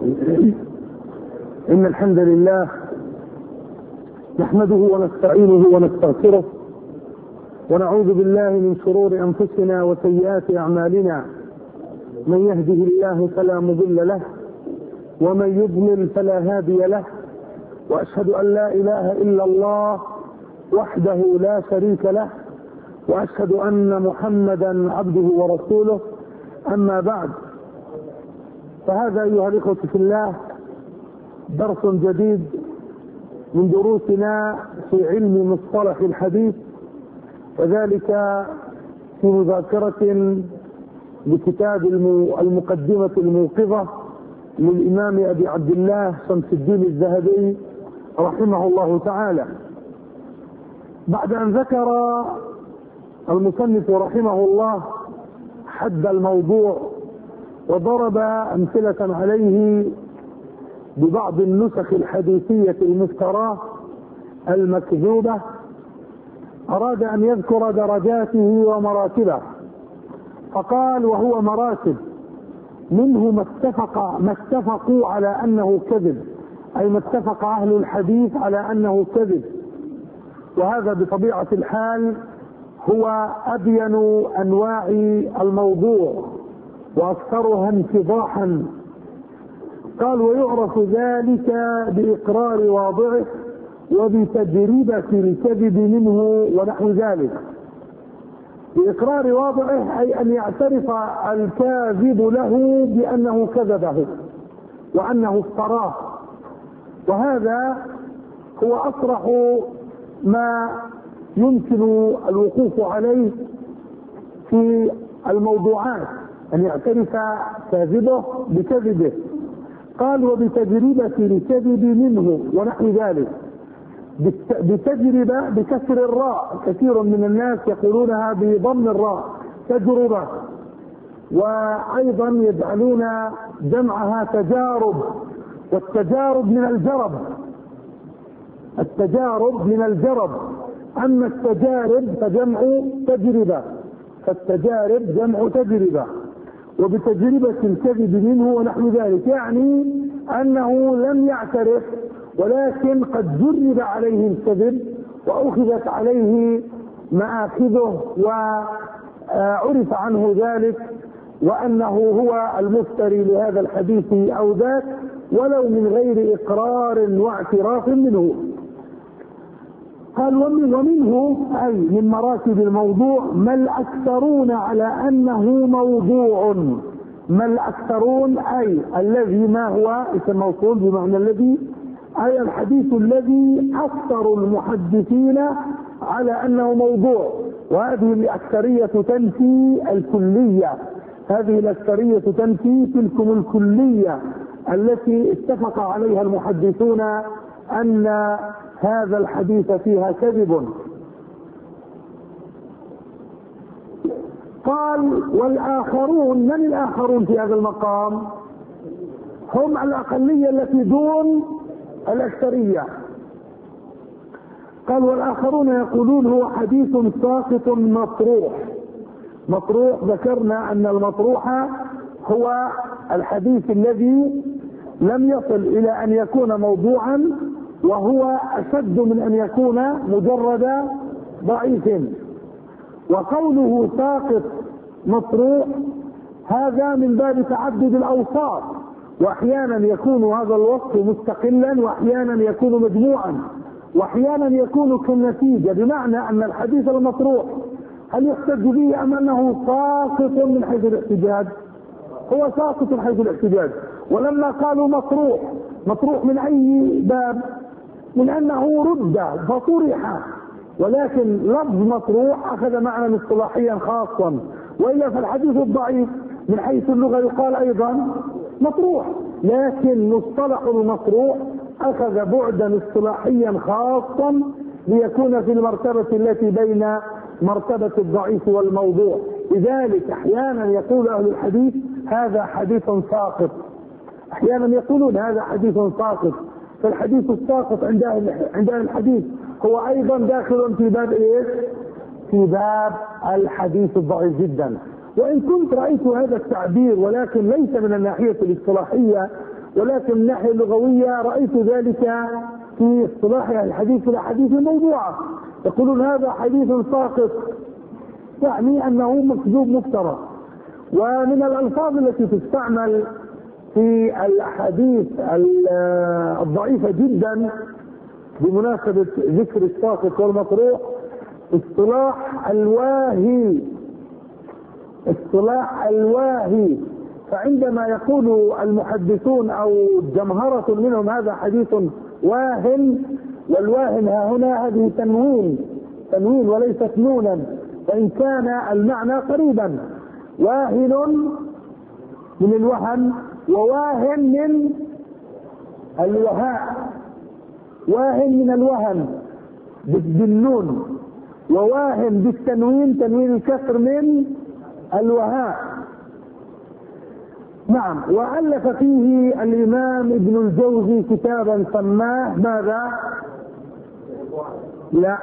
إن الحمد لله نحمده ونستعينه ونستغفره ونعوذ بالله من شرور أنفسنا وسيئات أعمالنا. من يهده الله فلا مضل له ومن يضلل فلا هادي له، وأشهد أن لا إله إلا الله وحده لا شريك له، وأشهد أن محمدا عبده ورسوله. أما بعد، فهذا أيها الإخوة في الله درس جديد من دروسنا في علم مصطلح الحديث، وذلك في مذاكرة لكتاب المقدمة الموقظة للإمام أبي عبد الله شمس الدين الذهبي رحمه الله تعالى. بعد أن ذكر المصنف رحمه الله حد الموضوع وضرب أمثلة عليه ببعض النسخ الحديثية المفتراه المكذوبة، أراد أن يذكر درجاته ومراتبه، فقال: وهو مراتب، منه ما اتفقوا على أنه كذب، أي ما اتفق أهل الحديث على أنه كذب، وهذا بطبيعة الحال هو أبين أنواع الموضوع وأكثرها انفضاحا. قال: ويعرف ذلك بإقرار واضعه وبتجربة الكذب منه ونحو ذلك. بإقرار واضعه أي أن يعترف الكاذب له بأنه كذبه وأنه افتراه، وهذا هو أصرح ما يمكن الوقوف عليه في الموضوعات، أن يعترف كاذبه بكذبه. قال: وبتجربة الكذب منه ونحو ذلك. بتجربة بكسر الراء، كثير من الناس يقولونها بضم الراء تجربة، وأيضا يجعلون جمعها تجارب، والتجارب من الجرب، التجارب من الجرب، أما التجارب فجمع تجربة، فالتجارب جمع تجربة. وبتجربة الكذب منه ونحو ذلك، يعني أنه لم يعترف ولكن قد جرب عليه الكذب وأخذت عليه مآخذه وعرف عنه ذلك، وأنه هو المفتري لهذا الحديث أو ذاك، ولو من غير إقرار واعتراف منه. قال: ومنه أي من مراتب الموضوع ما الأكثرون على أنه موضوع. ما الأكثرون أي الذي، ما هو اسم موصول بمعنى الذي، أي الحديث الذي أكثر المحدثين على أنه موضوع. وهذه الأكثرية تنفي الكلية، هذه الأكثرية تنفي تلكم الكلية التي اتفق عليها المحدثون أن هذا الحديث فيها كذب. قال: والآخرون، من الآخرون في هذا المقام؟ هم الأقلية التي دون الأكثرية. قال: والآخرون يقولون هو حديث ساقط مطروح. مطروح، ذكرنا أن المطروح هو الحديث الذي لم يصل إلى أن يكون موضوعا، وهو أشد من أن يكون مجرد ضعيف. وقوله ساقط مطروح هذا من باب تعدد الأوصاف، وأحيانا يكون هذا الوصف مستقلا، وأحيانا يكون مجموعا، وأحيانا يكون كالنتيجة، بمعنى أن الحديث المطروح هل يحتج به أم أنه ساقط من حيث الاحتجاج؟ هو ساقط من حيث الاحتجاج. ولما قالوا مطروح، مطروح من أي باب؟ من أنه رد فطرح، ولكن لفظ مطروح أخذ معنى اصطلاحيا خاصا، وإلا فالحديث الضعيف من حيث اللغة يقال أيضا مطروح، لكن مصطلح المطروح أخذ بعدا اصطلاحيا خاصا ليكون في المرتبة التي بين مرتبة الضعيف والموضوع. لذلك أحيانا يقول أهل الحديث هذا حديث ساقط، أحيانا يقولون هذا حديث ساقط. فالحديث الساقط عند أهل الحديث هو أيضا داخل في باب إيش؟ في باب الحديث الضعيف جدا. وإن كنت رأيت هذا التعبير ولكن ليس من الناحية الاصطلاحية، ولكن من الناحية اللغوية رأيت ذلك في اصطلاح الحديث في الأحاديث الموضوعة، يقولون هذا حديث ساقط، يعني أنه مكذوب مفترى. ومن الألفاظ التي تستعمل في الأحاديث الضعيفة جدا بمناسبة ذكر الساقط والمطروح اصطلاح الواهي. اصطلاح الواهي، فعندما يقول المحدثون أو جمهرة منهم هذا حديث واهن، والواهن ها هنا هذه تنوين وليست نونا، وإن كان المعنى قريبا. واهن من الوهن، وواهن من الوهاء. واهن من الوهن بالنون، وواهن بالتنوين، تنوين الكسر من الوهاء. نعم. وألف فيه الإمام ابن الجوزي كتابا سماه ماذا؟ لا،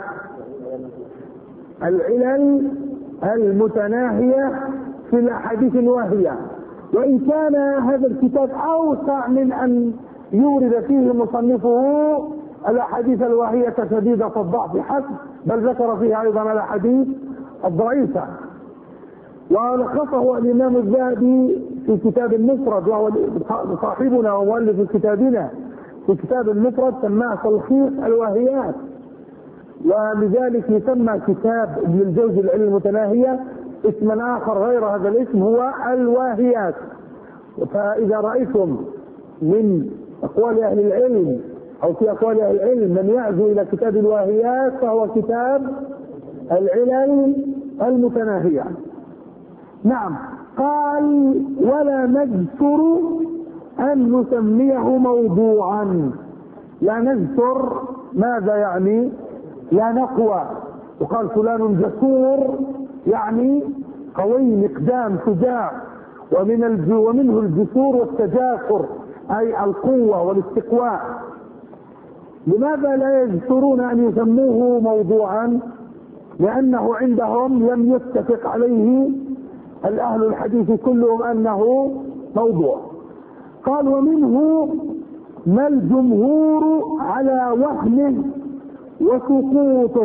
العلل المتناهية في الأحاديث الواهية. وإن كان هذا الكتاب أوسع من أن يورد فيه مصنفه الأحاديث الواهية شديدة الضعف حسب، بل ذكر فيها أيضا الأحاديث الضعيفة. ولخصه الإمام الذهبي في كتاب المفرد، وهو صاحبنا ومؤلف كتابنا في كتاب المفرد، سماه تلخيص الواهيات. ولذلك يسمى كتاب ابن الجوزي العلل المتناهية اسما آخر غير هذا الاسم، هو الواهيات. فإذا رأيتم من أقوال أهل العلم أو في أقوال أهل العلم من يعزو إلى كتاب الواهيات فهو كتاب العلل المتناهية. نعم. قال: ولا نجسر أن نسميه موضوعا. لا نجسر ماذا يعني؟ لا نقوى. وقال فلان جسور يعني قوي مقدام شجاع، ومنه الجسور والتجاسر أي القوة والاستقواء. لماذا لا يجسرون أن يسموه موضوعا؟ لأنه عندهم لم يتفق عليه الأهل الحديث كلهم أنه موضوع. قال: ومنه ما الجمهور على وهمه وسقوطه،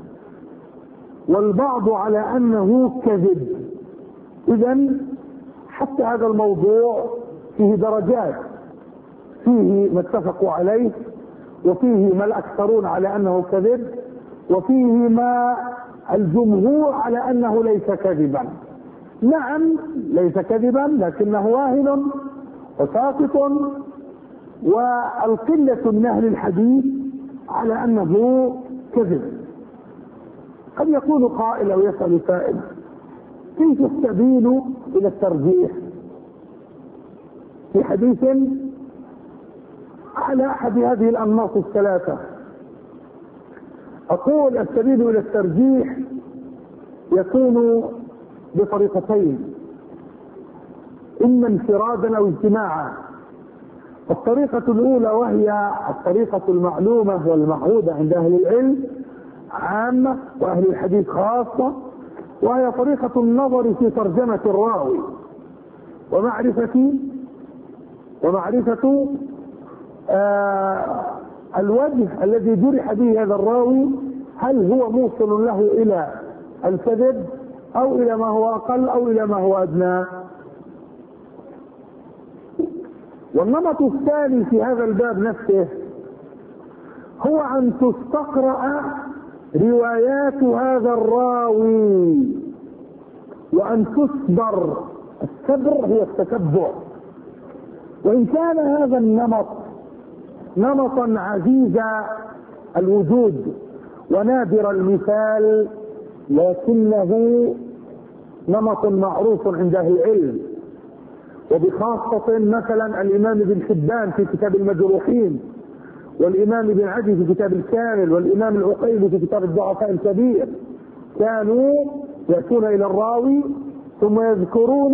والبعض على أنه كذب. إذن حتى هذا الموضوع فيه درجات، فيه ما اتفقوا عليه، وفيه ما الأكثرون على أنه كذب، وفيه ما الجمهور على أنه ليس كذبا. نعم ليس كذبا، لكنه واهن وساقط، والقلة من أهل الحديث على أنه كذب. قد يقول قائل أو يسأل سائل: كيف السبيل إلى الترجيح في حديث على أحد هذه الأنماط الثلاثة؟ أقول: السبيل إلى الترجيح يكون بطريقتين، إما انفرادا أو اجتماعا. الطريقة الأولى وهي الطريقة المعلومة والمعهودة عند أهل العلم عامة وأهل الحديث خاصة، وهي طريقة النظر في ترجمة الراوي ومعرفة الوجه الذي جرح به هذا الراوي، هل هو موصل له إلى الكذب أو إلى ما هو أقل أو إلى ما هو أدنى. والنمط الثاني في هذا الباب نفسه هو أن تستقرأ روايات هذا الراوي وأن تصبر. الصبر هو التتبع. وإن كان هذا النمط نمطا عزيز الوجود ونادر المثال، لكنه نمط معروف عند أهل العلم، وبخاصة مثلا الإمام ابن حبان في كتاب المجروحين، والإمام ابن عدي في كتاب الكامل، والإمام العقيلي في كتاب الضعفاء الكبير، كانوا يأتون إلى الراوي ثم يذكرون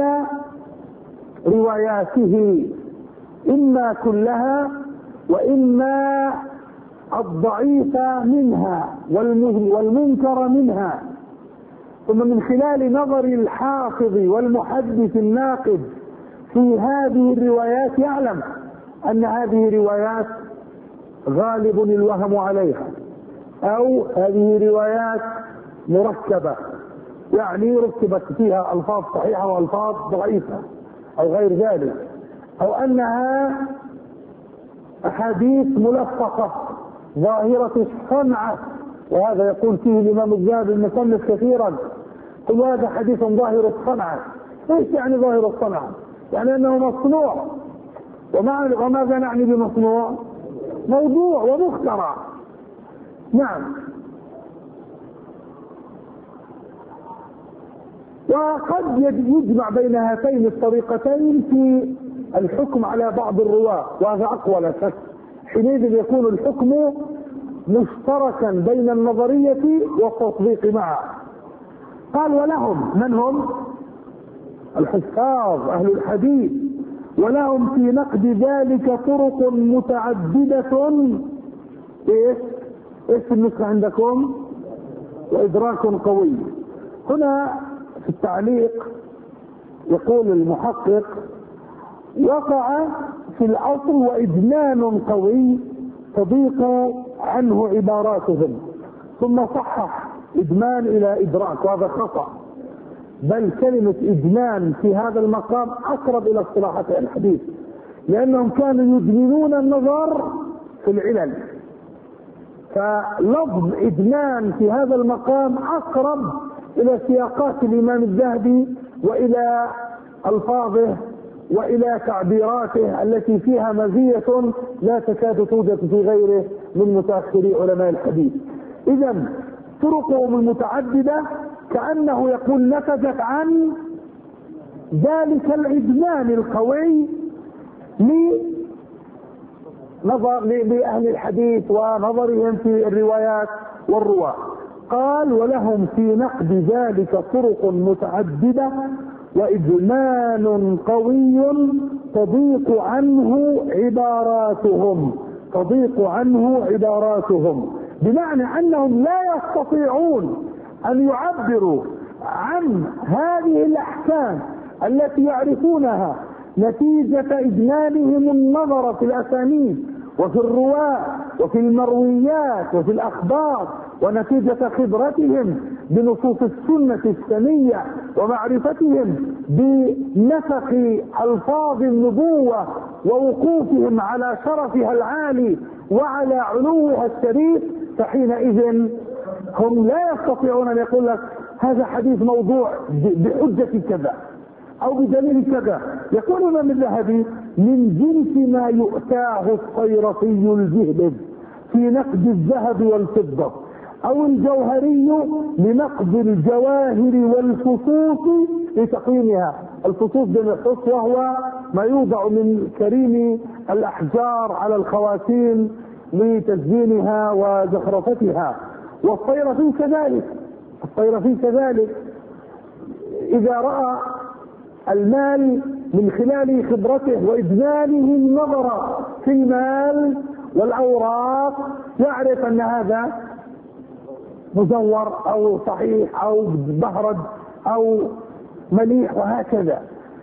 رواياته، إما كلها وإما الضعيف منها والمنكر منها، ثم من خلال نظر الحافظ والمحدث الناقد في هذه الروايات يعلم أن هذه روايات غالب الوهم عليها، أو هذه روايات مركبة، يعني ركبت فيها ألفاظ صحيحة وألفاظ ضعيفة أو غير ذلك، أو أنها أحاديث ملفقة ظاهرة الصنعة، وهذا يقول فيه الإمام الذهبي المصنف كثيرا، قل هذا حديث ظاهر الصنعة. ايش يعني ظاهر الصنعة؟ يعني أنه مصنوع. وماذا نعني بمصنوع؟ موضوع ومخترع. نعم. وقد يجمع بين هاتين الطريقتين في الحكم على بعض الرواة، وهذا أقوى لا شك. حينئذ يكون الحكم مشتركا بين النظرية والتطبيق معا. قال ولهم، من هم؟ الحفاظ أهل الحديث، ولهم في نقد ذلك طرق متعددة. ايش النسخة عندكم؟ وإدراك قوي. هنا في التعليق يقول المحقق: وقع في الأصل وإدمان قوي تضيق عنه عباراتهم، ثم صحح إدمان إلى إدراك، وهذا خطأ، بل كلمة إدمان في هذا المقام أقرب إلى اصطلاحات الحديث، لأنهم كانوا يدمنون النظر في العلل، فلفظ إدمان في هذا المقام أقرب إلى سياقات الإمام الذهبي وإلى ألفاظه وإلى تعبيراته التي فيها مزية لا تكاد توجد في غيره من متأخري علماء الحديث. إذن طرقهم المتعددة كأنه يقول نتجت عن ذلك الإدمان القوي لأهل الحديث ونظرهم في الروايات والرواة. قال ولهم في نقد ذلك طرق متعددة وإدمان قوي تضيق عنه عباراتهم، بمعنى أنهم لا يستطيعون أن يعبروا عن هذه الأحكام التي يعرفونها نتيجة إدمانهم النظر في الأسانيد وفي الرواة وفي المرويات وفي الأخبار، ونتيجة خبرتهم بنصوص السنة السنية ومعرفتهم بنسق ألفاظ النبوة ووقوفهم على شرفها العالي وعلى علوها الشريف. فحينئذ هم لا يستطيعون أن يقول لك هذا حديث موضوع بحجة كذا أو بدليل كذا. يقول الإمام الذهبي: من جنس ما يؤتاه الصيرفي الجهبذ في نقد الذهب والفضة، أو الجوهري لنقد الجواهر والفصوص لتقييمها. الفصوص بالحص وهو ما يوضع من كريم الأحجار على الخواتيم لتزيينها وزخرفتها. والصيرفي كذلك إذا رأى المال من خلال خبرته وإدمانه النظر في المال والأوراق يعرف أن هذا مزور أو صحيح أو بهرج أو مليح وهكذا.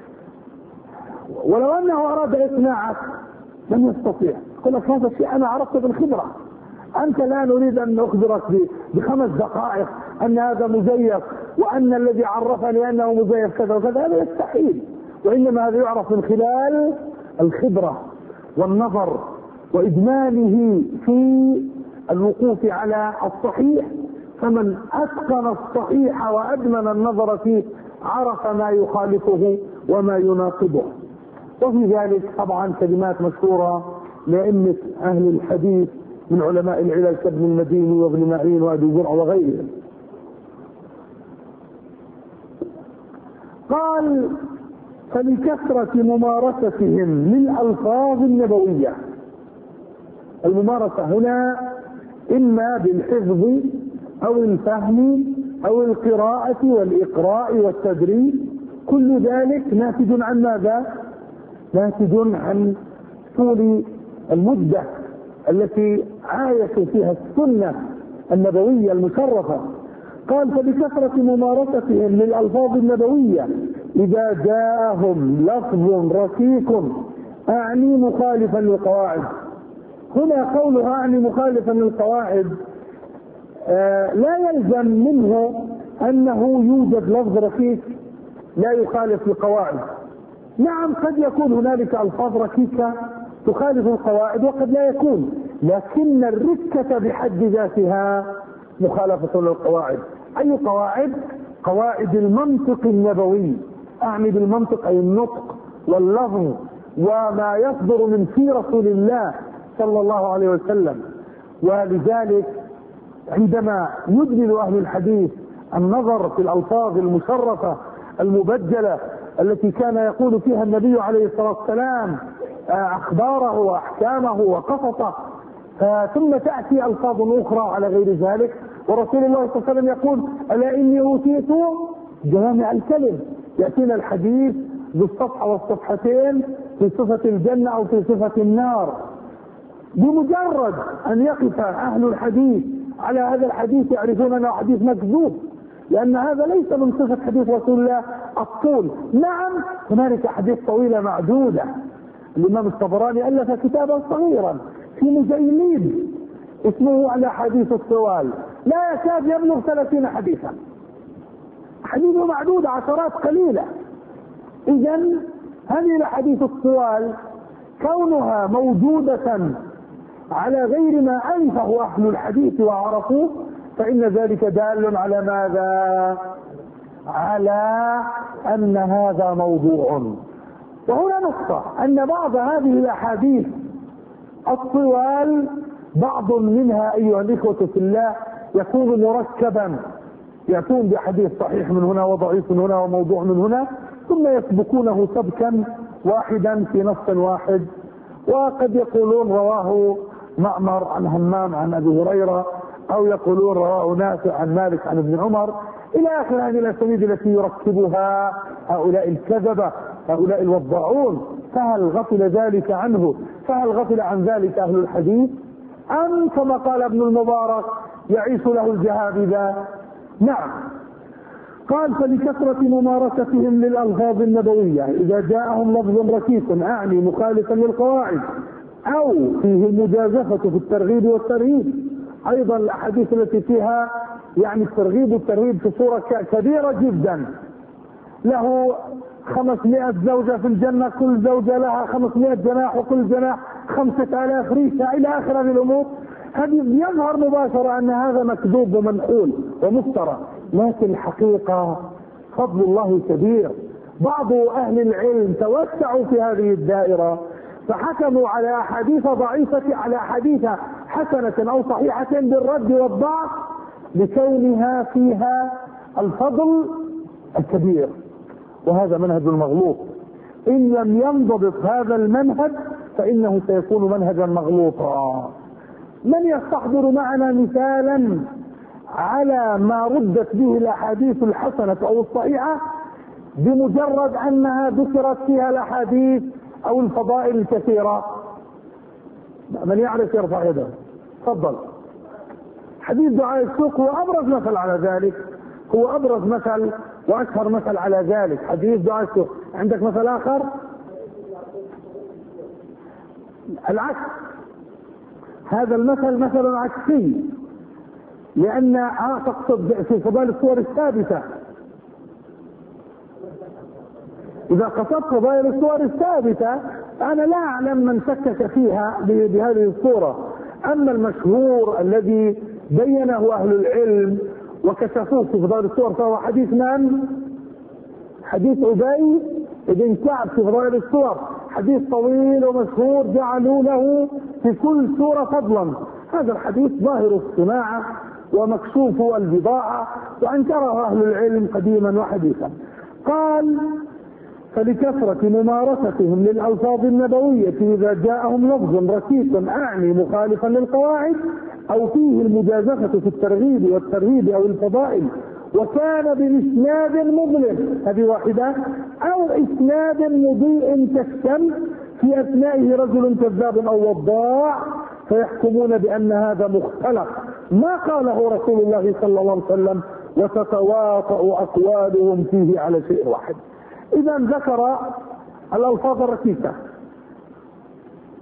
ولو أنه أراد إقناعك لم يستطيع. يقول لك هذا الشيء أنا عرفته بالخبرة، أنت لا نريد أن أخبرك ب5 دقائق أن هذا مزيف وأن الذي عرفني أنه مزيف كذا وكذا، هذا يستحيل. وإنما هذا يعرف من خلال الخبرة والنظر وإدمانه في الوقوف على الصحيح. فمن أتقن الصحيح وأدمن النظر فيه عرف ما يخالفه وما يناقضه. وفي ذلك طبعا كلمات مشهورة لأئمة أهل الحديث من علماء العلل كابن المديني وابن معين وأبي زرع وغيرهم. قال: فلكثرة ممارستهم للألفاظ النبوية. الممارسة هنا إما بالحفظ أو الفهم أو القراءة والإقراء والتدريب، كل ذلك ناتج عن ماذا؟ ناتج عن طول المدة التي عايشوا فيها السنة النبوية المشرفة. قال: فبكثرة ممارستهم للألفاظ النبوية إذا جاءهم لفظ ركيك أعني مخالفا للقواعد. هنا قولها أعني مخالفا للقواعد لا يلزم منه أنه يوجد لفظ ركيك لا يخالف القواعد. نعم قد يكون هنالك ألفاظ ركيكة تخالف القواعد وقد لا يكون، لكن الركة بحد ذاتها مخالفة للقواعد. أي قواعد؟ قواعد المنطق النبوي. أعني بالمنطق أي النطق واللفظ وما يصدر من في رسول الله صلى الله عليه وسلم. ولذلك عندما يدمن أهل الحديث النظر في الألفاظ المشرفة المبجلة التي كان يقول فيها النبي عليه الصلاة والسلام أخباره وأحكامه وقصصه، ثم تأتي ألفاظ أخرى على غير ذلك، ورسول الله صلى الله عليه وسلم يقول ألا إني أوتيت جوامع الكلم. يأتينا الحديث بالصفحة والصفحتين في صفة الجنة أو في صفة النار. بمجرد أن يقف أهل الحديث على هذا الحديث يعرفون أنه حديث مكذوب، لأن هذا ليس من صفة حديث رسول الله الطول. نعم هنالك حديث طويلة معدودة. الإمام الطبراني ألف كتابا صغيرا في مجلد اسمه الأحاديث الطوال، لا يكاد يبلغ 30 حديثا، حديثه معدودة عشرات قليلة. إذن هذه الأحاديث الطوال كونها موجودة على غير ما أنفه أهل الحديث وعرفوه فإن ذلك دال على ماذا؟ على أن هذا موضوع. وهنا نقطة أن بعض هذه الأحاديث الطوال بعض منها أيها الإخوة في الله يكون مركبا، يأتون بحديث صحيح من هنا وضعيف من هنا وموضوع من هنا، ثم يسبكونه سبكا واحدا في نص واحد. وقد يقولون رواه مأمر عن همام عن أبي هريرة، أو يقولون رواه نافع عن مالك عن ابن عمر، إلى آخر هذه الأسانيد التي يركبها هؤلاء الكذبة هؤلاء الوضاعون. فهل غفل ذلك عنه؟ فهل غفل عن ذلك أهل الحديث؟ أم كما قال ابن المبارك يعيش له الجهابذة؟ نعم. قال فلكثرة ممارستهم للألفاظ النبوية إذا جاءهم لفظ ركيك أعني مخالفا للقواعد أو فيه المجازفة في الترغيب والترهيب. أيضا الأحاديث التي فيها يعني الترغيب والترهيب في صورة كبيرة جدا، له 500 زوجة في الجنة، كل زوجة لها 500 جناح وكل جناح 5000 ريشة إلى آخر هذه الأمور. هذه يظهر مباشرة أن هذا مكذوب ومنحول ومفترى، لكن الحقيقة فضل الله كبير. بعض أهل العلم توسعوا في هذه الدائرة فحكموا على أحاديث ضعيفة على أحاديث حسنة أو صحيحة بالرد والضعف لكونها فيها الفضل الكبير. وهذا منهج مغلوط. إن لم ينضبط هذا المنهج فإنه سيكون منهجا مغلوطا. من يستحضر معنا مثالا على ما ردت به الأحاديث الحسنة أو الصحيحة بمجرد أنها ذكرت فيها الأحاديث أو الفضائل الكثيرة؟ من يعرف يرفع يده. تفضل. حديث دعاء السوق هو أبرز مثل على ذلك، هو أبرز مثل وأشهر مثل على ذلك حديث دعاء السوق. عندك مثل آخر؟ العكس. هذا المثل مثل عكسي، لأن تقصد في فضائل الصور الثابتة. إذا قصدت فضائل الصور الثابتة أنا لا أعلم من شكك فيها بهذه الصورة. أما المشهور الذي بينه أهل العلم وكشفوه في فضائل الصور فهو حديث من؟ حديث أبي بن كعب في فضائل الصور، حديث طويل ومشهور جعلوا له في كل سورة فضلا. هذا الحديث ظاهر الصناعة ومكشوف البضاعة وأنكره أهل العلم قديما وحديثا. قال فلكثرة ممارستهم للألفاظ النبوية إذا جاءهم لفظ ركيك أعني مخالفا للقواعد أو فيه المجازفة في الترغيب والترهيب أو الفضائل وكان بإسناد مظلم، هذه واحدة، أو إسناد مضيء كالشمس في أثنائه رجل كذاب أو وضاع فيحكمون بأن هذا مختلق ما قاله رسول الله صلى الله عليه وسلم وتتواطأ أقوالهم فيه على شيء واحد. إذا ذكر الألفاظ الركيكة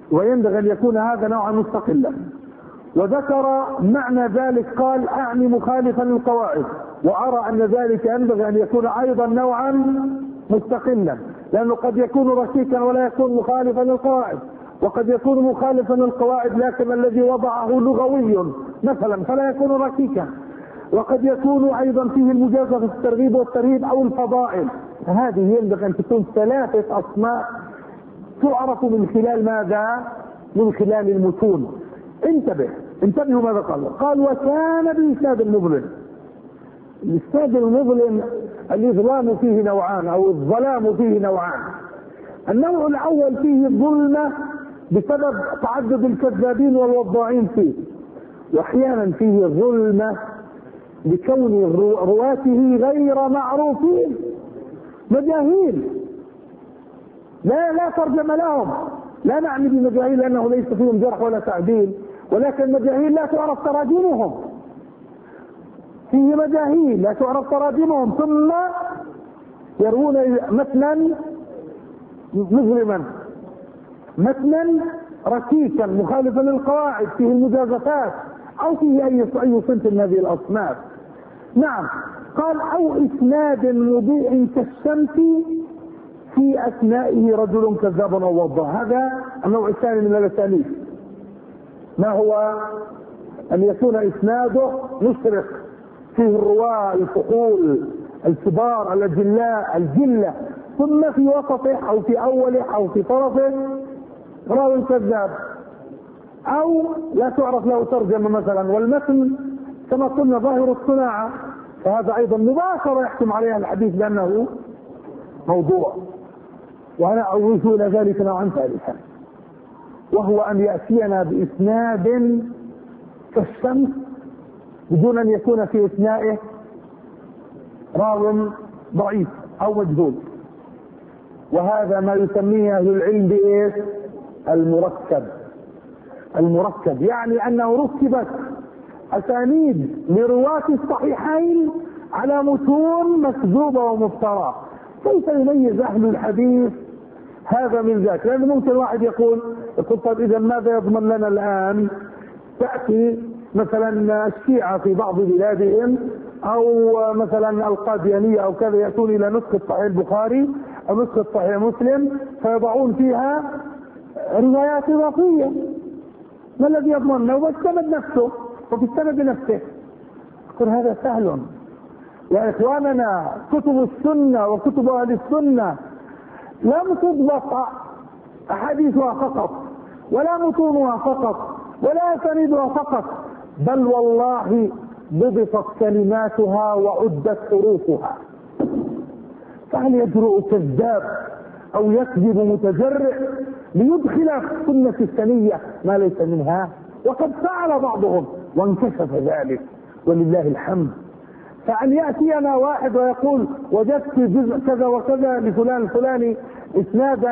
وينبغي أن يكون هذا نوعا مستقلا. وذكر معنى ذلك قال أعني مخالفا للقواعد، وأرى أن ذلك ينبغي أن يكون أيضا نوعا مستقلا، لأنه قد يكون ركيكا ولا يكون مخالفا للقواعد، وقد يكون مخالفا للقواعد لكن الذي وضعه لغوي مثلا فلا يكون ركيكا، وقد يكون أيضا فيه المجازفة في الترغيب والترهيب أو الفضائل. هذه ينبغي أن تكون ثلاثة أسماء تعرف من خلال ماذا؟ من خلال المتون. انتبهوا ماذا قال وكان بإسناد المظلم. الإسناد المظلم الإظلام فيه نوعان أو الظلام فيه نوعان. النوع الأول فيه الظلمة بسبب تعدد الكذابين والوضاعين فيه، وأحيانا فيه ظلمة بكون رواته غير معروفين، مجاهيل لا ترجم لهم. لا نعني بمجاهيل لأنه ليس فيهم جرح ولا تعديل، ولكن مجاهيل لا تعرف تراجمهم. فيه مجاهيل لا تعرف تراجمهم ثم يروون متنا مظلما، متنا ركيكا مخالفا للقواعد، فيه المجازفات أو فيه أي صنف من هذه الأصناف. نعم، قال أو إسناد مضيء كالشمس في أثنائه رجل كذاب أو وضاع. هذا النوع الثاني من الأساليب. ما هو؟ أن يكون إسناده مشرق، فيه الرواة الفحول الكبار الأجلاء الجلة، ثم في وسطه أو في أوله أو في طرفه راوي كذاب أو لا تعرف له ترجمة مثلا، والمتن كما قلنا ظاهر الصناعة، فهذا أيضا مباشرة يحكم عليها الحديث بأنه موضوع. وأنا أضيف إلى ذلك نوعا ثالثا، وهو أن يأتينا بإسناد كالشمس بدون أن يكون في إثنائه راو ضعيف أو مجهول. وهذا ما يسميه أهل العلم بإيش؟ المركب، يعني أنه ركبت أسانيد لرواة الصحيحين على متون مكذوبة ومفترى. كيف يميز أهل الحديث هذا من ذاك؟ لأن ممكن واحد يقول طيب إذا ماذا يضمن لنا الآن؟ تأتي مثلا الشيعة في بعض بلادهم أو مثلا القاديانية أو كذا، يأتون إلى نسخة صحيح البخاري أو نسخة صحيح مسلم فيضعون فيها روايات إضافية. ما الذي يضمننا؟ هو السند نفسه وفي السند نفسه. يقول هذا سهل يا إخواننا. كتب السنة وكتب أهل السنة لم تضبط أحاديثها فقط ولا متونها فقط ولا أسانيدها فقط، بل والله ضبطت كلماتها وعدت حروفها. فهل يجرؤ كذاب أو يكذب متجرئ ليدخل في السنة السنية ما ليس منها؟ وقد فعل بعضهم وانكشف ذلك ولله الحمد. فأن يأتينا واحد ويقول وجدت جزء كذا وكذا لفلان الفلاني إسنادا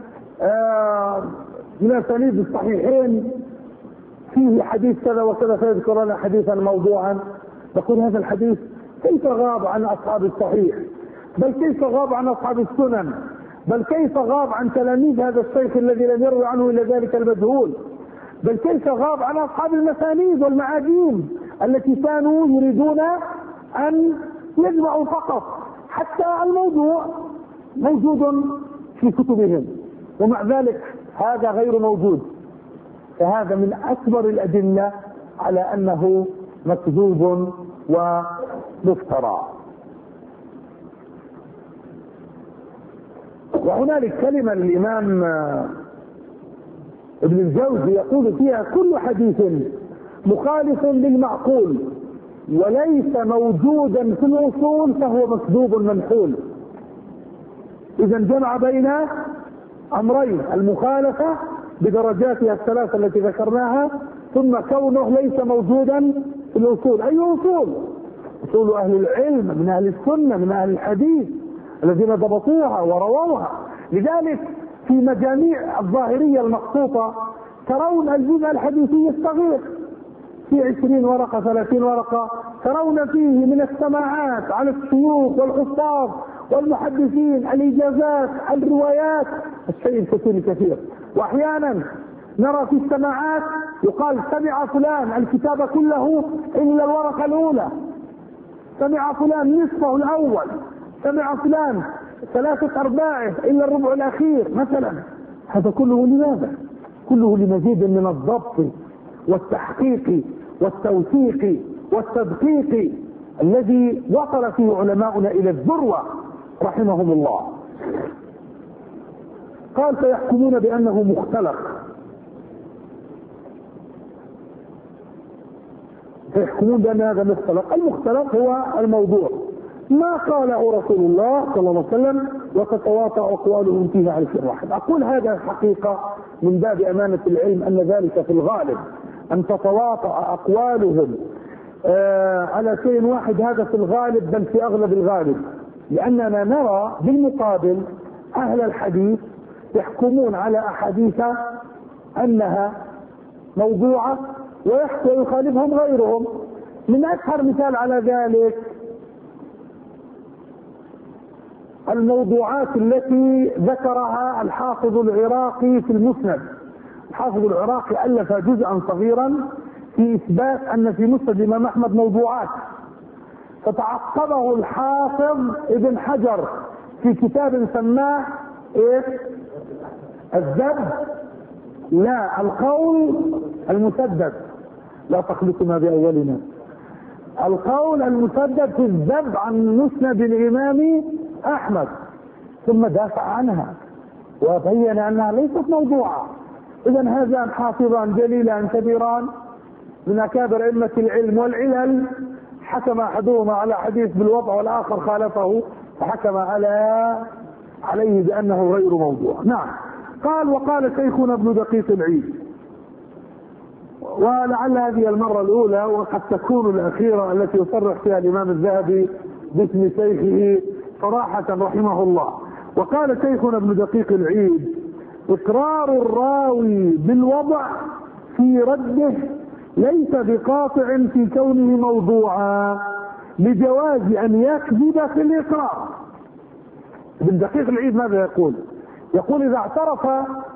من أسانيد الصحيحين فيه حديث كذا وكذا فيذكر لنا حديثا موضوعا، نقول هذا الحديث كيف غاب عن أصحاب الصحيح، بل كيف غاب عن أصحاب السنن، بل كيف غاب عن تلاميذ هذا الشيخ الذي لم يروي عنه إلا ذلك المجهول، بل كيف غاب عن أصحاب المسانيد والمعاجم التي كانوا يريدون أن يجمعوا فقط، حتى الموضوع موجود في كتبهم ومع ذلك هذا غير موجود. فهذا من أكبر الأدلة على أنه مكذوب ومفترى. وهنالك كلمة للإمام ابن الجوزي يقول فيها كل حديث مخالف للمعقول وليس موجودا في الأصول فهو مكذوب منحول. إذا جمع بين أمرين: المخالفة بدرجاتها الثلاثة التي ذكرناها، ثم كونه ليس موجودا في الأصول. أي أصول؟ أصول أهل العلم من أهل السنة من أهل الحديث الذين ضبطوها ورووها. لذلك في مجاميع الظاهرية المخطوطة ترون الجزء الحديثي الصغير في 20 ورقة 30 ورقة، ترون فيه من السماعات على الشيوخ والحفاظ والمحدثين، الإجازات، الروايات، الشيء الكثير. وأحيانا نرى في السماعات يقال سمع فلان الكتاب كله إلا الورقة الأولى، سمع فلان نصفه الأول، سمع فلان 3/4 إلا الربع الأخير مثلا. هذا كله لماذا؟ كله لمزيد من الضبط والتحقيق والتوثيق والتدقيق الذي وصل فيه علماؤنا إلى الذروة رحمهم الله. قال فيحكمون بأنه مختلق، فيحكمون بأن هذا مختلق. المختلق هو الموضوع ما قاله رسول الله صلى الله عليه وسلم وتتواطأ أقوالهم فيه على شيء واحد. أقول هذا الحقيقة من باب أمانة العلم أن ذلك في الغالب، أن تتواطأ أقوالهم على شيء واحد، هذا في الغالب بل في أغلب الغالب، لأننا نرى بالمقابل أهل الحديث يحكمون على أحاديث أنها موضوعة ويخالفهم غيرهم. من أشهر مثال على ذلك الموضوعات التي ذكرها الحافظ العراقي في المسند. الحافظ العراقي ألف جزءا صغيرا في إثبات أن في مسند الإمام أحمد موضوعات، فتعقبه الحافظ ابن حجر في كتاب سماه الذب، لا القول المسدد، لا تخلطنا بأولنا، القول المسدد في الذب عن مسند الإمام أحمد، ثم دافع عنها وبين أنها ليست موضوعة. إذن هذان حافظان جليلان كبيران من أكابر أئمة العلم والعلل، حكم أحدهما على حديث بالوضع والآخر خالفه فحكم عليه بأنه غير موضوع. نعم. قال وقال شيخنا ابن دقيق العيد، ولعل هذه المرة الأولى وقد تكون الأخيرة التي يصرح فيها الإمام الذهبي باسم شيخه صراحة رحمه الله. وقال شيخنا ابن دقيق العيد إقرار الراوي بالوضع في رده ليس بقاطع في كونه موضوعا لجواز أن يكذب في الإقرار. ابن دقيق العيد ماذا يقول؟ يقول إذا اعترف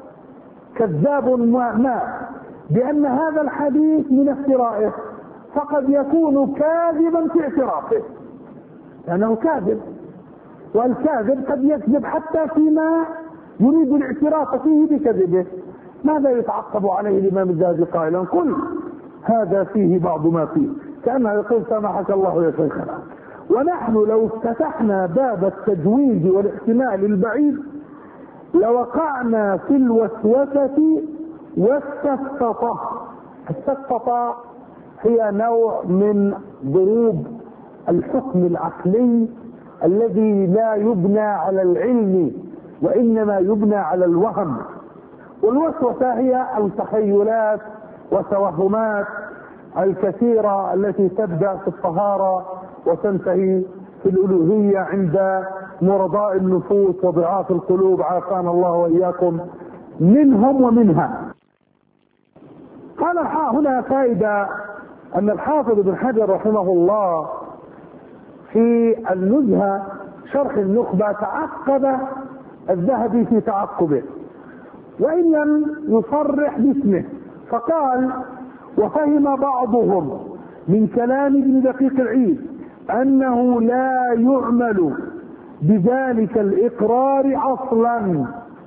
كذاب ما بأن هذا الحديث من افترائه فقد يكون كاذبا في اعترافه، لأنه كاذب، والكاذب قد يكذب حتى فيما يريد الاعتراف فيه بكذبه. ماذا يتعقب عليه الإمام الذهبي قائلا كل هذا فيه بعض ما فيه، كأنه يقول سامحك الله يا شيخنا. ونحن لو افتتحنا باب التجويز والاحتمال البعيد لوقعنا في الوسوسة والسفطة. السفطة هي نوع من ضروب الحكم العقلي الذي لا يبنى على العلم وإنما يبنى على الوهم. والوسوسة هي التخيلات والتوهمات الكثيرة التي تبدأ في الطهارة وتنتهي في الألوهية عند مرضاء النفوس وضعاف القلوب، عافانا الله وإياكم منهم ومنها. قال هنا فائدة أن الحافظ ابن حجر رحمه الله في النزهة شرح النخبة تعقب الذهبي في تعقبه وإن لم يصرح باسمه، فقال وفهم بعضهم من كلام ابن دقيق العيد أنه لا يعمل بذلك الإقرار أصلا.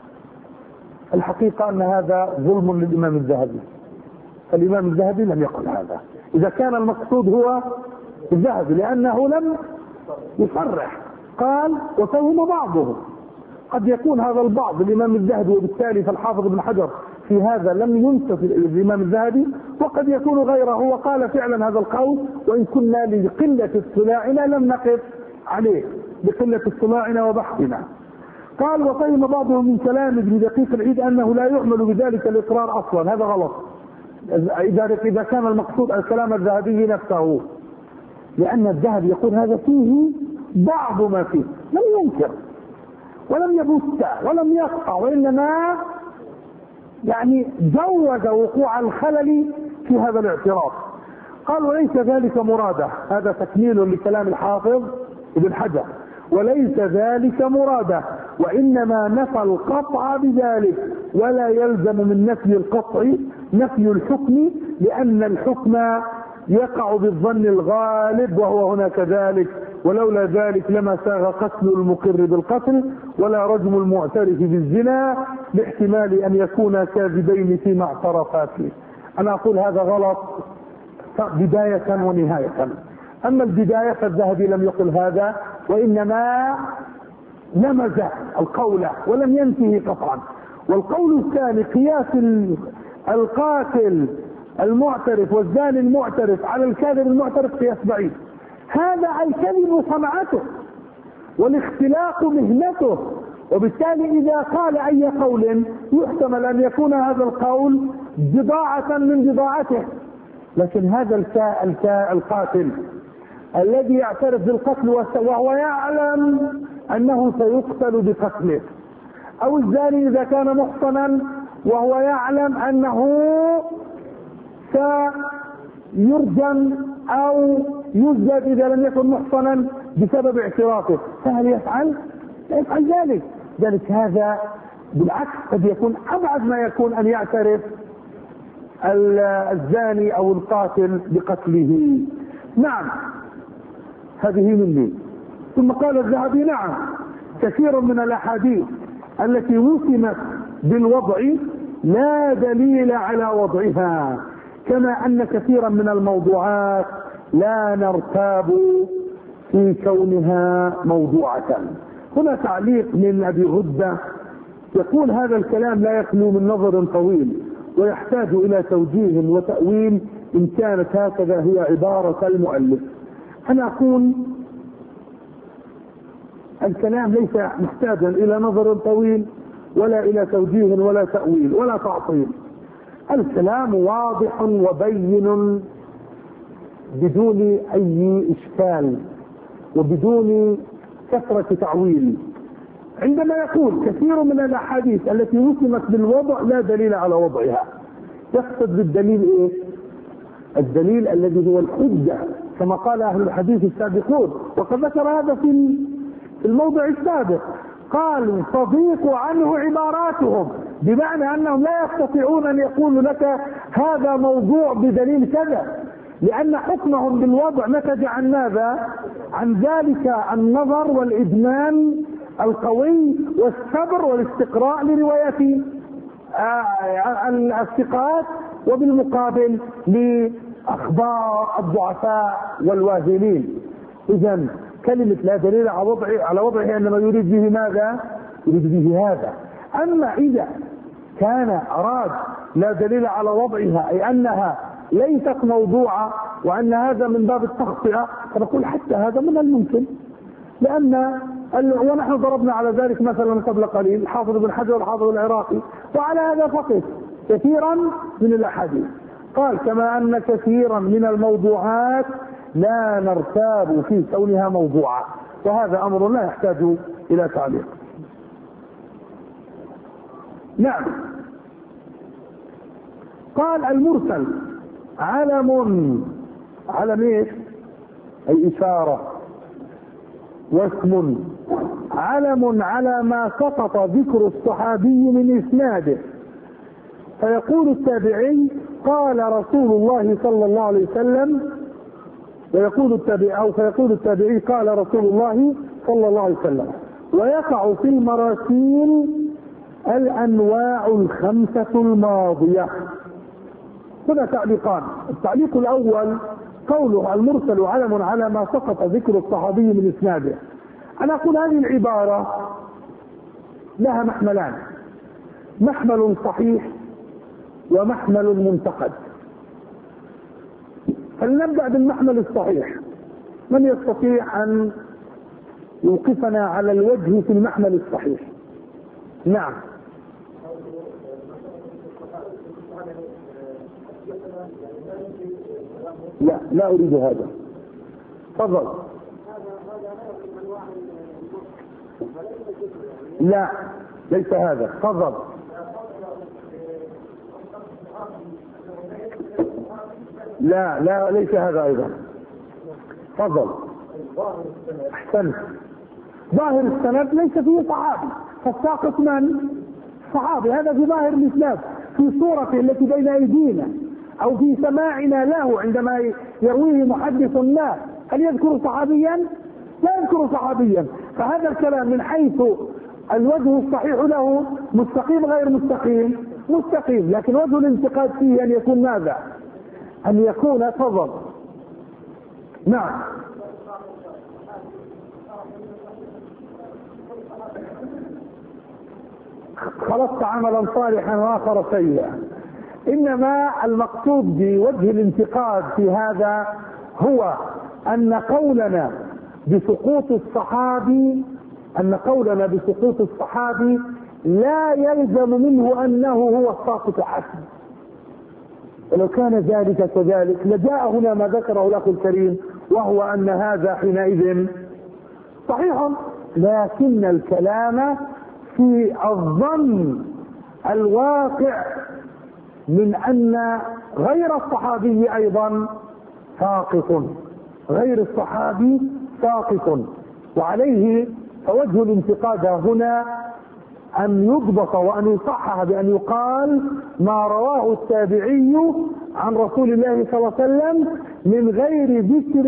الحقيقة أن هذا ظلم للإمام الذهبي، فالإمام الذهبي لم يقل هذا إذا كان المقصود هو الذهبي، لأنه لم يصرح. قال وفهم بعضهم، قد يكون هذا البعض الإمام الذهبي، وبالتالي فالحافظ ابن حجر في هذا لم ينسب الإمام الذهبي، وقد يكون غيره وقال فعلا هذا القول، وإن كنا لقلة اطلاعنا لم نقف عليه بقلة اطلاعنا وبحثنا. قال وفهم بعضهم من كلام ابن دقيق العيد أنه لا يعمل بذلك الإقرار أصلا. هذا غلط إذا كان المقصود الكلام الذهبي نفسه، لأن الذهبي يقول هذا فيه بعض ما فيه، لم ينكر ولم يبت ولم يقطع، وإنما يعني جوز وقوع الخلل في هذا الاعتراف. قال وليس ذلك مراده، هذا تكميل لكلام الحافظ ابن حجر، وليس ذلك مراده، وإنما نفى القطع بذلك، ولا يلزم من نفي القطع نفي الحكم، لأن الحكم يقع بالظن الغالب وهو هنا كذلك، ولولا ذلك لما ساغ قتل المقر بالقتل ولا رجم المعترف بالزنا، لاحتمال أن يكونا كاذبين فيما اعترفا فيه. أنا أقول هذا غلط بداية ونهاية. أما البداية فالذهبي لم يقل هذا، وإنما لمز القول ولم ينتهي قطعا. والقول الثاني قياس القاتل المعترف والزاني المعترف على الكاذب المعترف قياس بعيد. هذا الكذب صنعته والاختلاق مهنته، وبالتالي إذا قال أي قول يحتمل أن يكون هذا القول بضاعة من بضاعته. لكن هذا القاتل الذي يعترف بالقتل وهو يعلم أنه سيقتل بقتله، أو الزاني إذا كان محصنا وهو يعلم أنه سيرجم أو يزدد إذا لم يكن محصنا بسبب اعترافه، فهل يفعل؟ لا يفعل ذلك. ذلك هذا بالعكس قد يكون أبعد ما يكون أن يعترف الزاني أو القاتل بقتله. نعم، هذه مني. ثم قال الذهبي: نعم، كثير من الأحاديث التي وسمت بالوضع لا دليل على وضعها، كما أن كثيرا من الموضوعات لا نرتاب في كونها موضوعة. هنا تعليق من أبي غدة يقول: هذا الكلام لا يخلو من نظر طويل ويحتاج إلى توجيه وتأويل إن كانت هكذا هي عبارة المؤلف. أنا أقول الكلام ليس محتاجا إلى نظر طويل ولا إلى توجيه ولا تأويل ولا تعطيل. الكلام واضح وبين بدون أي إشكال وبدون كثرة تعويل. عندما يقول كثير من الأحاديث التي وسمت بالوضع لا دليل على وضعها، يقصد بالدليل إيه؟ الدليل الذي هو الحجة، كما قال أهل الحديث السابقون، وقد ذكر هذا في الموضع السابق. قال: تضيق عنه عباراتهم، بمعنى أنهم لا يستطيعون أن يقولوا لك هذا موضوع بدليل كذا، لأن حكمهم بالوضع نتج عن ماذا؟ عن ذلك النظر والإدمان القوي والصبر والاستقراء لروايات الثقات، وبالمقابل لأخبار الضعفاء والواهنين. إذن كلمة لا دليل على وضعه إنما يريد به ماذا؟ يريد به هذا. أما إذا كان أراد لا دليل على وضعها أي أنها ليست موضوعة وأن هذا من باب التخطئة، فنقول حتى هذا من الممكن، لأن ونحن ضربنا على ذلك مثلا قبل قليل الحافظ بن حجر والحافظ العراقي، وعلى هذا فقط كثيرا من الأحاديث. قال: كما أن كثيرا من الموضوعات لا نرتاب في كونها موضوعة، وهذا أمر لا يحتاج إلى تعليق. نعم. قال: المرسل علم ايش؟ أي إشارة واسم، علم على ما سقط ذكر الصحابي من إسناده، فيقول التابعي: قال رسول الله صلى الله عليه وسلم، ويقول التابعي قال رسول الله صلى الله عليه وسلم. ويقع في المراسيل الأنواع الخمسة الماضية. هنا تعليقان. التعليق الأول قوله: المرسل علم على ما سقط ذكر الصحابي من إسناده. أنا أقول هذه العبارة لها محملان: محمل صحيح ومحمل منتقد. فلنبدأ بالمحمل الصحيح. من يستطيع أن يوقفنا على الوجه في المحمل الصحيح؟ نعم. لا أريد هذا. تفضل. لا، ليس هذا. تفضل. لا ليس هذا أيضا. تفضل. أحسنت. ظاهر السند ليس فيه صحابي، فالساقط من؟ صحابي. هذا في ظاهر الإسناد، في صورته التي بين أيدينا أو في سماعنا له عندما يرويه محدث ما، هل يذكر صحابيا؟ لا يذكر صحابيا. فهذا الكلام من حيث الوجه الصحيح له مستقيم غير مستقيم؟ مستقيم. لكن وجه الانتقاد فيه أن يكون ماذا؟ أن يكون تضر. نعم. خلصت عملا صالحا واخر سيئا. انما المقصود بوجه الانتقاد في هذا هو ان قولنا بسقوط الصحابي لا يلزم منه انه هو الساقط حسب. ولو كان ذلك كذلك لجاء هنا ما ذكره الاخ الكريم، وهو ان هذا حينئذ صحيح. لكن الكلام في الظن الواقع من أن غير الصحابي أيضا ساقط، غير الصحابي ساقط. وعليه فوجه الانتقاد هنا أن يضبط وأن يصحح بأن يقال ما رواه التابعي عن رسول الله صلى الله عليه وسلم من غير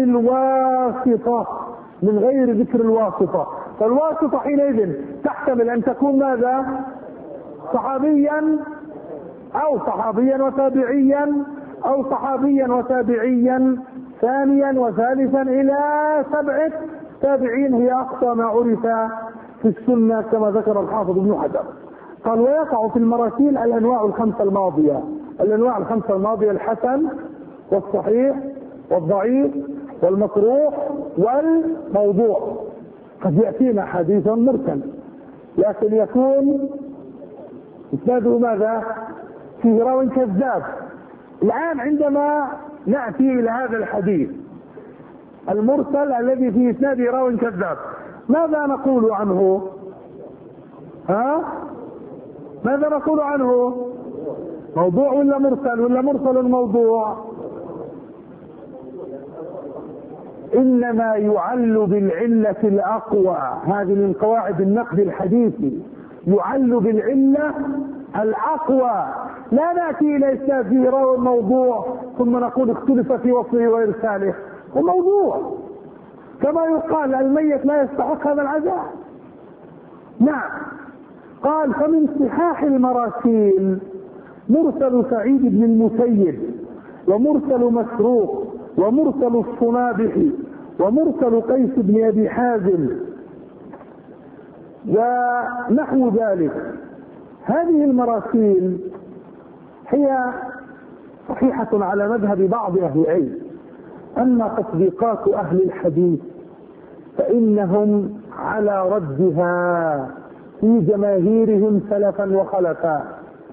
ذكر الواسطة. فالواسطة حينئذ تحتمل أن تكون ماذا؟ صحابيا أو صحابيا وتابعيا أو صحابيا وتابعيا ثانيا وثالثا إلى 7 تابعين، هي أقصى ما عرف في السنة كما ذكر الحافظ ابن حجر. قال ويقع في المراسيل الأنواع الخمسة الماضية: الحسن والصحيح والضعيف والمكروه والموضوع. قد يأتينا حديث مرسل لكن يكون إسناده ماذا؟ فيه راو كذاب. الآن عندما نأتي إلى هذا الحديث المرسل الذي فيه إسناده راو كذاب، ماذا نقول عنه؟ ماذا نقول عنه؟ موضوع ولا مرسل ولا مرسل موضوع؟ إنما يعل بالعلة الأقوى. هذه من قواعد النقد الحديثي، يعل بالعلة الأقوى. لا نأتي إلى إسناد فيه راوي موضوع ثم نقول اختلف في وصفه وإرساله، وموضوع كما يقال الميت لا يستحق هذا العزاء. نعم. قال فمن صحاح المراسيل مرسل سعيد بن المسيب، ومرسل مسروق، ومرسل الصنابحي، ومرسل قيس بن أبي حازم ونحو ذلك. هذه المراسيل هي صحيحة على مذهب بعض أهل العلم. أما تطبيقات أهل الحديث فإنهم على ردها في جماهيرهم سلفا وخلفا،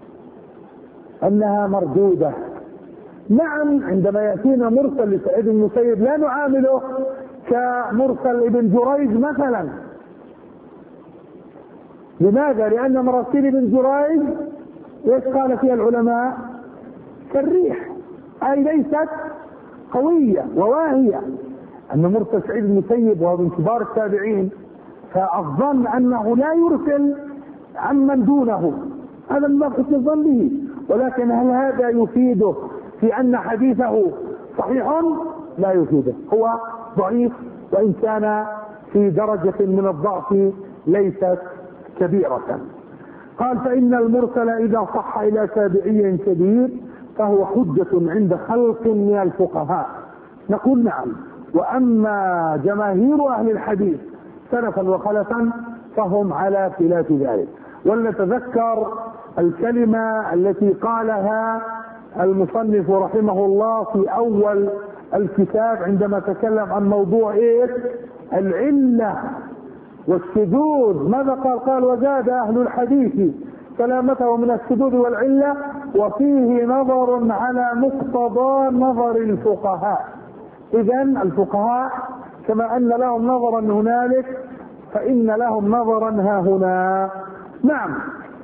أنها مردودة. نعم، عندما يأتينا مرسل لسعيد بن المسيب لا نعامله كمرسل ابن جريج مثلا. لماذا؟ لأن مراسيل ابن جريج ايش قال فيها العلماء؟ كالريح، أي ليست قوية وواهية. أن مرسل سعيد بن المسيب وهو من كبار التابعين، فالظن أنه لا يرسل عمن دونه، هذا ما حسن الظن به. ولكن هل هذا يفيده في أن حديثه صحيح؟ لا يفيده، هو ضعيف وإن كان في درجة من الضعف ليست كبيرة. قال فإن المرسل إذا صح إلى تابعي كبير فهو حجة عند خلق من الفقهاء. نقول نعم. وأما جماهير أهل الحديث سلفا وخلفا فهم على خلاف ذلك. ولنتذكر الكلمة التي قالها المصنف رحمه الله في أول الكتاب عندما تكلم عن موضوع العلة والشذوذ. ماذا قال؟ قال وزاد أهل الحديث سلامته من الشذوذ والعلة وفيه نظر على مقتضى نظر الفقهاء. إذن الفقهاء كما أن لهم نظرا هنالك فإن لهم نظرا ها هنا. نعم.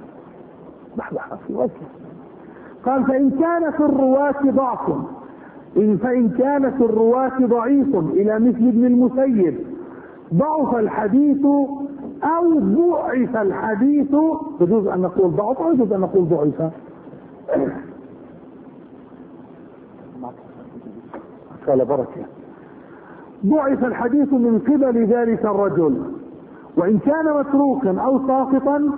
قال فإن كان في الرواة ضعيف إلى مثل ابن المسيب ضعف الحديث أو ضعف الحديث، يجوز أن نقول ضعف أو يجوز أن نقول ضعف. قال بركة. ضعف الحديث من قبل ذلك الرجل، وإن كان متروكا أو ساقطا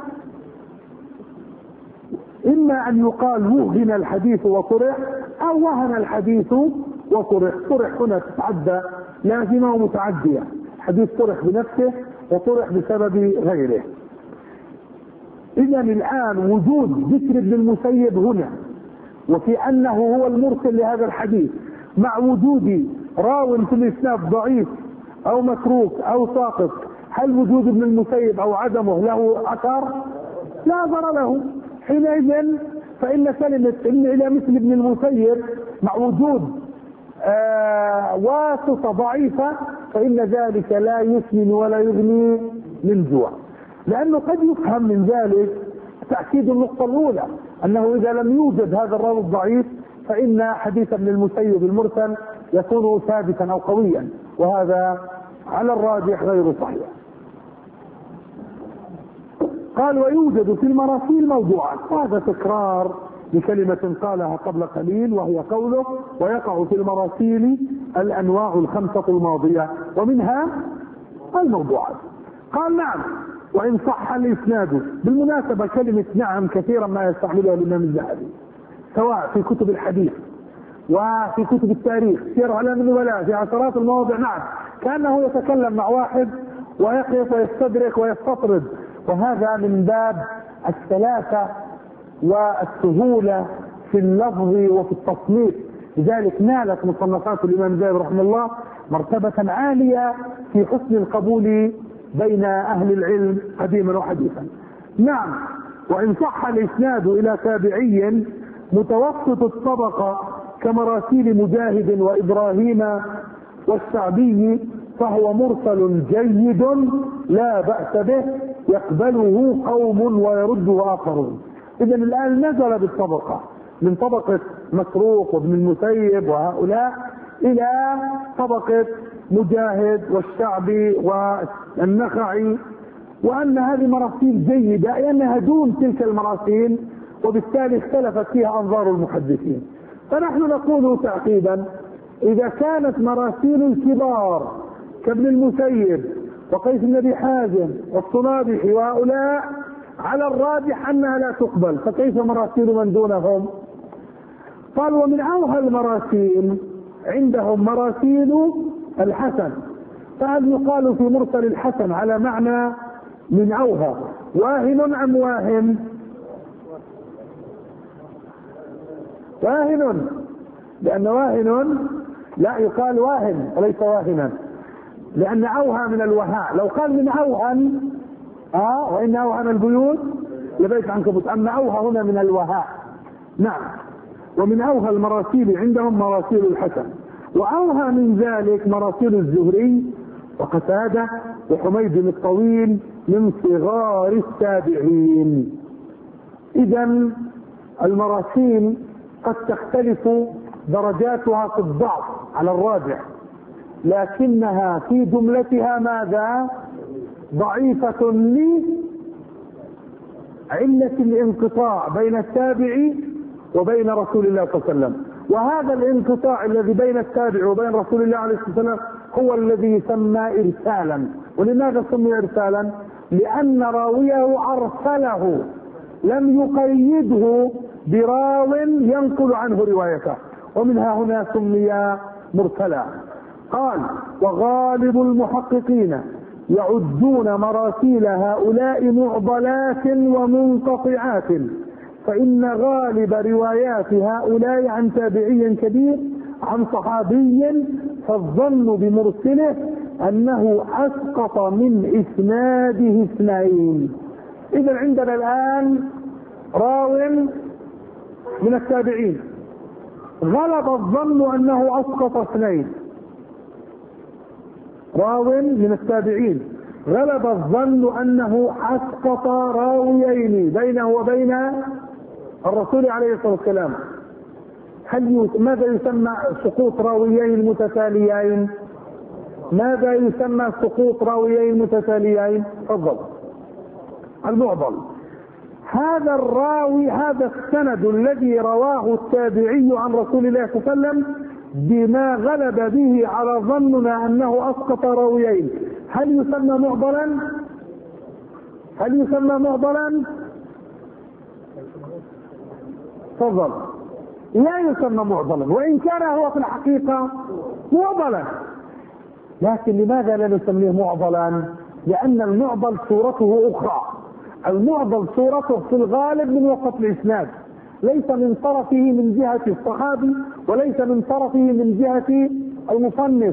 إما أن يقال وهن الحديث وطرح، أو وهن الحديث وطرح. طرح هنا تتعدى لازمة ومتعدية، حديث طرح بنفسه وطرح بسبب غيره. إذا الآن وجود ذكر ابن المسيب هنا وفي أنه هو المرسل لهذا الحديث، مع وجود راو في الإسناد ضعيف أو متروك أو ساقط، هل وجود ابن المسيب أو عدمه له أثر؟ لا أثر له. حينئذ فإن كلمة إلى مثل ابن المسيب مع وجود واسطة ضعيفة فإن ذلك لا يسمن ولا يغني من جوع، لأنه قد يفهم من ذلك تأكيد النقطة الأولى أنه إذا لم يوجد هذا الراوي الضعيف فإن حديث ابن المسيب المرسل يكون ثابتا أو قويا، وهذا على الراجح غير صحيح. قال ويوجد في المراسيل موضوعات، وهذا تكرار بكلمة قالها قبل قليل وهي قوله ويقع في المراسيل الأنواع الخمسة الماضية ومنها الموضوعات. قال نعم وإن صح الإسناد. بالمناسبة كلمة نعم كثيرا ما يستعملها الإمام الذهبي سواء في كتب الحديث وفي كتب التاريخ، سير أعلام النبلاء، في عشرات المواضع. نعم كأنه يتكلم مع واحد ويقف ويستدرك ويستطرد، وهذا من باب السلاسة والسهولة في اللفظ وفي التصنيف. لذلك نالت مصنفات الإمام الذهبي رحمه الله مرتبة عالية في حسن القبول بين أهل العلم قديما وحديثا. نعم وإن صح الإسناد إلى تابعي متوسط الطبقة كمراسيل مجاهد وإبراهيم والشعبي فهو مرسل جيد لا بأس به يقبله قوم ويرده آخرون. إذا الآن نزل بالطبقة من طبقة مسروق وابن المسيب وهؤلاء إلى طبقة مجاهد والشعبي والنخعي، وأن هذه مراسيل جيدة لأنها دون تلك المراسيل، وبالتالي اختلفت فيها أنظار المحدثين. فنحن نقول تعقيبا إذا كانت مراسيل الكبار كابن المسيب وقيس بن أبي حازم والصنابحي وهؤلاء على الراجح أنها لا تقبل، فكيف مراسيل من دونهم؟ قال ومن أوهى المراسيل عندهم مراسيل الحسن. فهل يقال في مرسل الحسن على معنى من أوهى واهن أم واهن؟ واهن، لأن واهن لا يقال واهن وليس واهنا، لأن أوهى من الوهاء. لو قال من أوهن وإن أوهن البيوت لبيت عنكبوت، أما أوهى هنا من الوهاء. نعم ومن أوهى المراسيل عندهم مراسيل الحسن، وأوهى من ذلك مراسيل الزهري وقتادة وحميد الطويل من صغار التابعين. إذا المراسيل قد تختلف درجاتها في الضعف على الراجح، لكنها في جملتها ماذا؟ ضعيفة لعلة الانقطاع بين التابع وبين رسول الله صلى الله عليه وسلم، وهذا الانقطاع الذي بين التابع وبين رسول الله عليه الصلاة والسلام هو الذي يسمى إرسالا. ولماذا سمي إرسالا؟ لأن راويه أرسله، لم يقيده براو ينقل عنه روايته، ومنها هنا سمي مرسلا. قال وغالب المحققين يعدون مراسيل هؤلاء معضلات ومنقطعات، فإن غالب روايات هؤلاء عن تابعي كبير عن صحابي فالظن بمرسله أنه أسقط من إسناده اثنين. إذا عندنا الآن راو من التابعين غلب الظن أنه أسقط اثنين، راو من التابعين غلب الظن أنه أسقط راويين بينه وبين الرسول عليه الصلاة والسلام. ماذا يسمى سقوط راويين متتاليين؟ ماذا يسمى سقوط راويين متتاليين؟ تفضل. المعضل هذا الراوي، هذا السند الذي رواه التابعي عن رسول الله صلى الله عليه وسلم بما غلب به على ظننا انه اسقط راويين، هل يسمى معضلا؟ هل يسمى معضلا؟ تفضل. لا يسمى معضلا، وان كان هو في الحقيقه معضلا، لكن لماذا لا نسميه معضلا؟ لان المعضل صورته اخرى. المعضل صورته في الغالب من وسط الاسناد، ليس من طرفه من جهه الصحابي وليس من طرفه من جهه المصنف.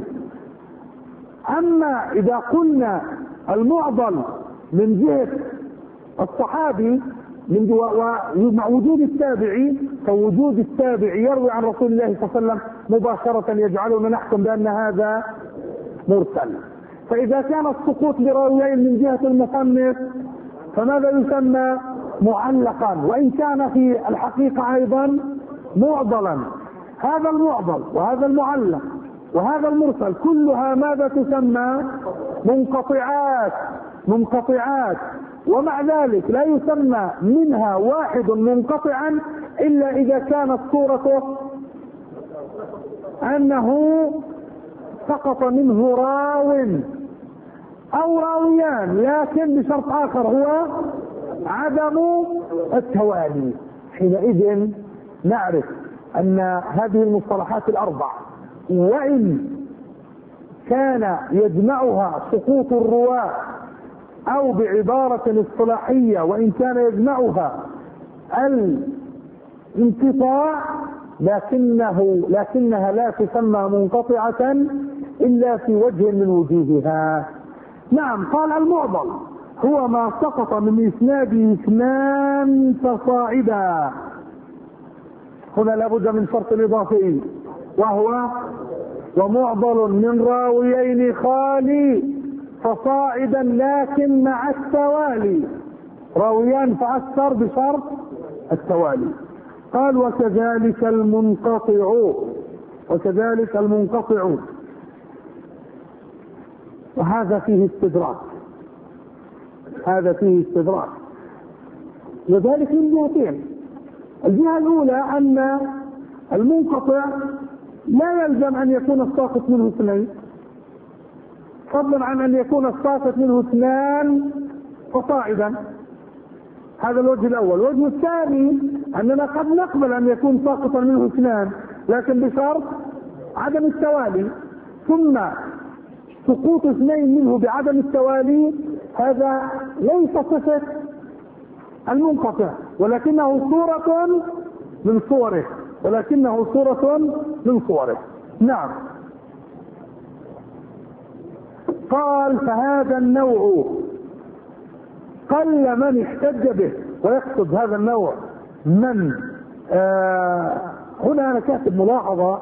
اما اذا قلنا المعضل من جهه الصحابي مع وجود التابعي، فوجود التابعي يروي عن رسول الله صلى الله عليه وسلم مباشرة يجعلنا نحكم بأن هذا مرسل. فإذا كان السقوط لراويين من جهة المصنف فماذا يسمى؟ معلقا، وإن كان في الحقيقة أيضا معضلا. هذا المعضل وهذا المعلق وهذا المرسل كلها ماذا تسمى؟ منقطعات. منقطعات. ومع ذلك لا يسمى منها واحد منقطعا إلا إذا كانت صورته أنه سقط منه راو أو راويان، لكن بشرط آخر هو عدم التوالي. حينئذ نعرف أن هذه المصطلحات الأربع وإن كان يجمعها سقوط الرواة أو بعبارة اصطلاحية وإن كان يجمعها الانقطاع، لكنها لا تسمى منقطعة إلا في وجه من وجوهها. نعم. قال المعضل هو ما سقط من إسناده اثنان فصاعدا. هنا لابد من شرط إضافي، وهو ومعضل من راويين خالي فصاعدا لكن مع التوالي، راويان فأكثر بشرط التوالي. قال وكذلك المنقطع، وهذا فيه استدراك، وذلك من جهتين. الجهة الأولى أن المنقطع لا يلزم أن يكون الساقط منه اثنين، فضلا عن أن يكون الساقط منه اثنان فصاعدا. هذا الوجه الأول. الوجه الثاني أننا قد نقبل أن يكون ساقطا منه اثنان لكن بشرط عدم التوالي، ثم سقوط اثنين منه بعدم التوالي هذا ليس صفة المنقطع، ولكنه صورة من صوره. نعم. قال فهذا النوع قل من احتج به، ويقصد هذا النوع من هنا أنا كاتب ملاحظة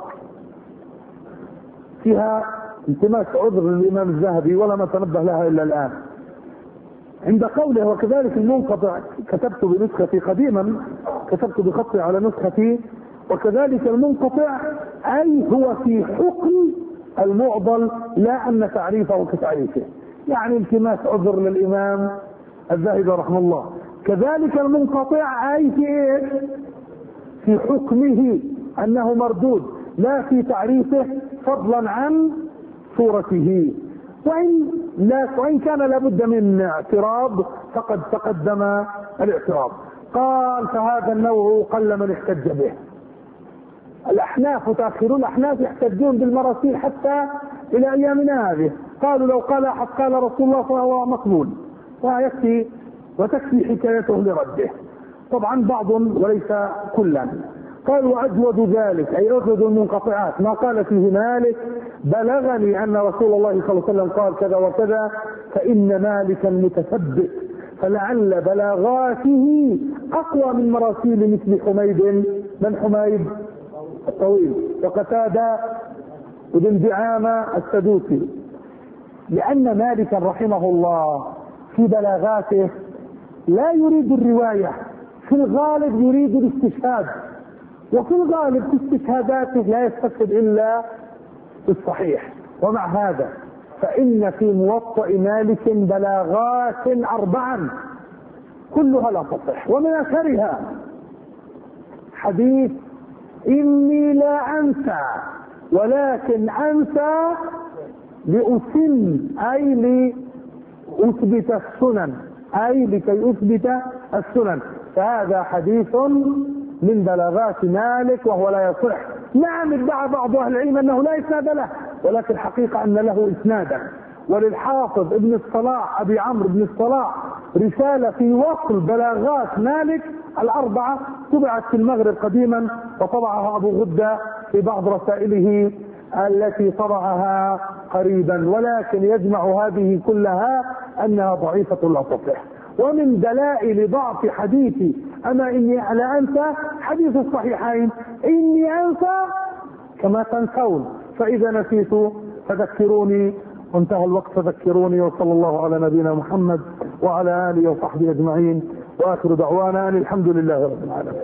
فيها التماس عذر للإمام الذهبي ولم أتنبه لها إلا الآن. عند قوله وكذلك المنقطع، كتبت بنسختي قديما، كتبت بخطي على نسختي وكذلك المنقطع، أي هو في حكم المعضل لا أن تعريفه كتعريفه، يعني التماس عذر للإمام الذهبي رحمه الله. كذلك المنقطع أي في إيه؟ في حكمه أنه مردود، لا في تعريفه فضلا عن صورته. وإن كان لابد من اعتراض فقد تقدم الاعتراض. قال فهذا النوع قل من احتج به. الأحناف متأخرون الأحناف يحتجون بالمراسيل حتى إلى أيامنا هذه، قالوا لو قال أحد قال رسول الله فهو مقبول وتكفي حكايته لرده. طبعا بعض وليس كلا. قال وأجود ذلك أي أجود المنقطعات ما قال فيه مالك بلغني أن رسول الله صلى الله عليه وسلم قال كذا وكذا، فإن مالكا متثبت فلعل بلاغاته أقوى من مراسيل مثل حميد، من حميد الطويل وقتادة وابن دعامة السدوسي، لأن مالكا رحمه الله في بلاغاته لا يريد الرواية، في الغالب يريد الاستشهاد، وفي الغالب في استشهاداته لا يستشهد إلا بالصحيح. ومع هذا فإن في موطأ مالك بلاغات 4 كلها لا تصح، ومن أثرها حديث إني لا أنسى ولكن أنسى لأتم، أي لأثبت السنن، أي لكي أثبت السنن. فهذا حديث من بلاغات مالك وهو لا يصح. نعم ادعى بعض أهل العلم أنه لا إسناد له، ولكن الحقيقة أن له إسنادا. وللحافظ ابن الصلاح أبي عمرو بن الصلاح رسالة في وصل بلاغات مالك 4 طبعت في المغرب قديما، وطبعها أبو غدة في بعض رسائله التي طبعها قريبا، ولكن يجمع هذه كلها أنها ضعيفة لا تصح. ومن دلائل ضعف حديث أما إني لا أنسى حديث الصحيحين إني أنسى كما تنسون، فإذا نسيت فذكروني، وانتهى الوقت فذكروني. وصلى الله على نبينا محمد وعلى آله وصحبه أجمعين، وآخر دعوانا أن الحمد لله رب العالمين.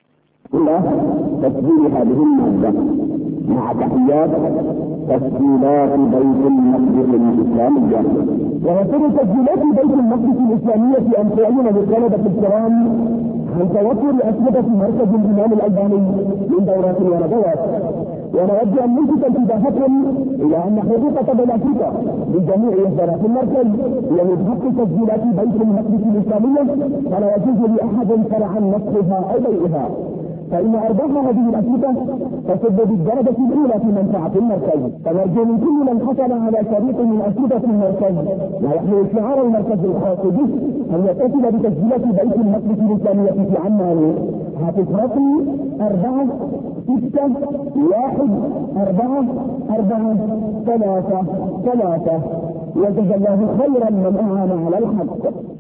تسجيل هذه المادة مع تحيات تسجيلات بيت المقدس الإسلامية. ويسر تسجيلات بيت المقدس الإسلامية أن تعلن للطلبة الكرام عن توفر أسئلة مركز الإمام الألباني من دورات وندوات. ونود أن نلفت انتباهكم إلى أن حقوق طلاب أفريقيا من جميع إصدارات المركز هي من حق تسجيلات بيت المقدس الإسلامية، فلا يجوز لأحد شرعا نسخها أو بيعها، فإن أرباح هذه الأسئلة تصب بالدرجة الأولى في منفعة المركز. فنرجو من كل من حصل على شريط من أسئلة المركز ويحمل شعار المركز الخاص به أن يتصل بتسجيلات بيت المقدس الإسلامية في عمان. هاتف رقمي 4611443. وجزا الله خيرا من أعان على الحق.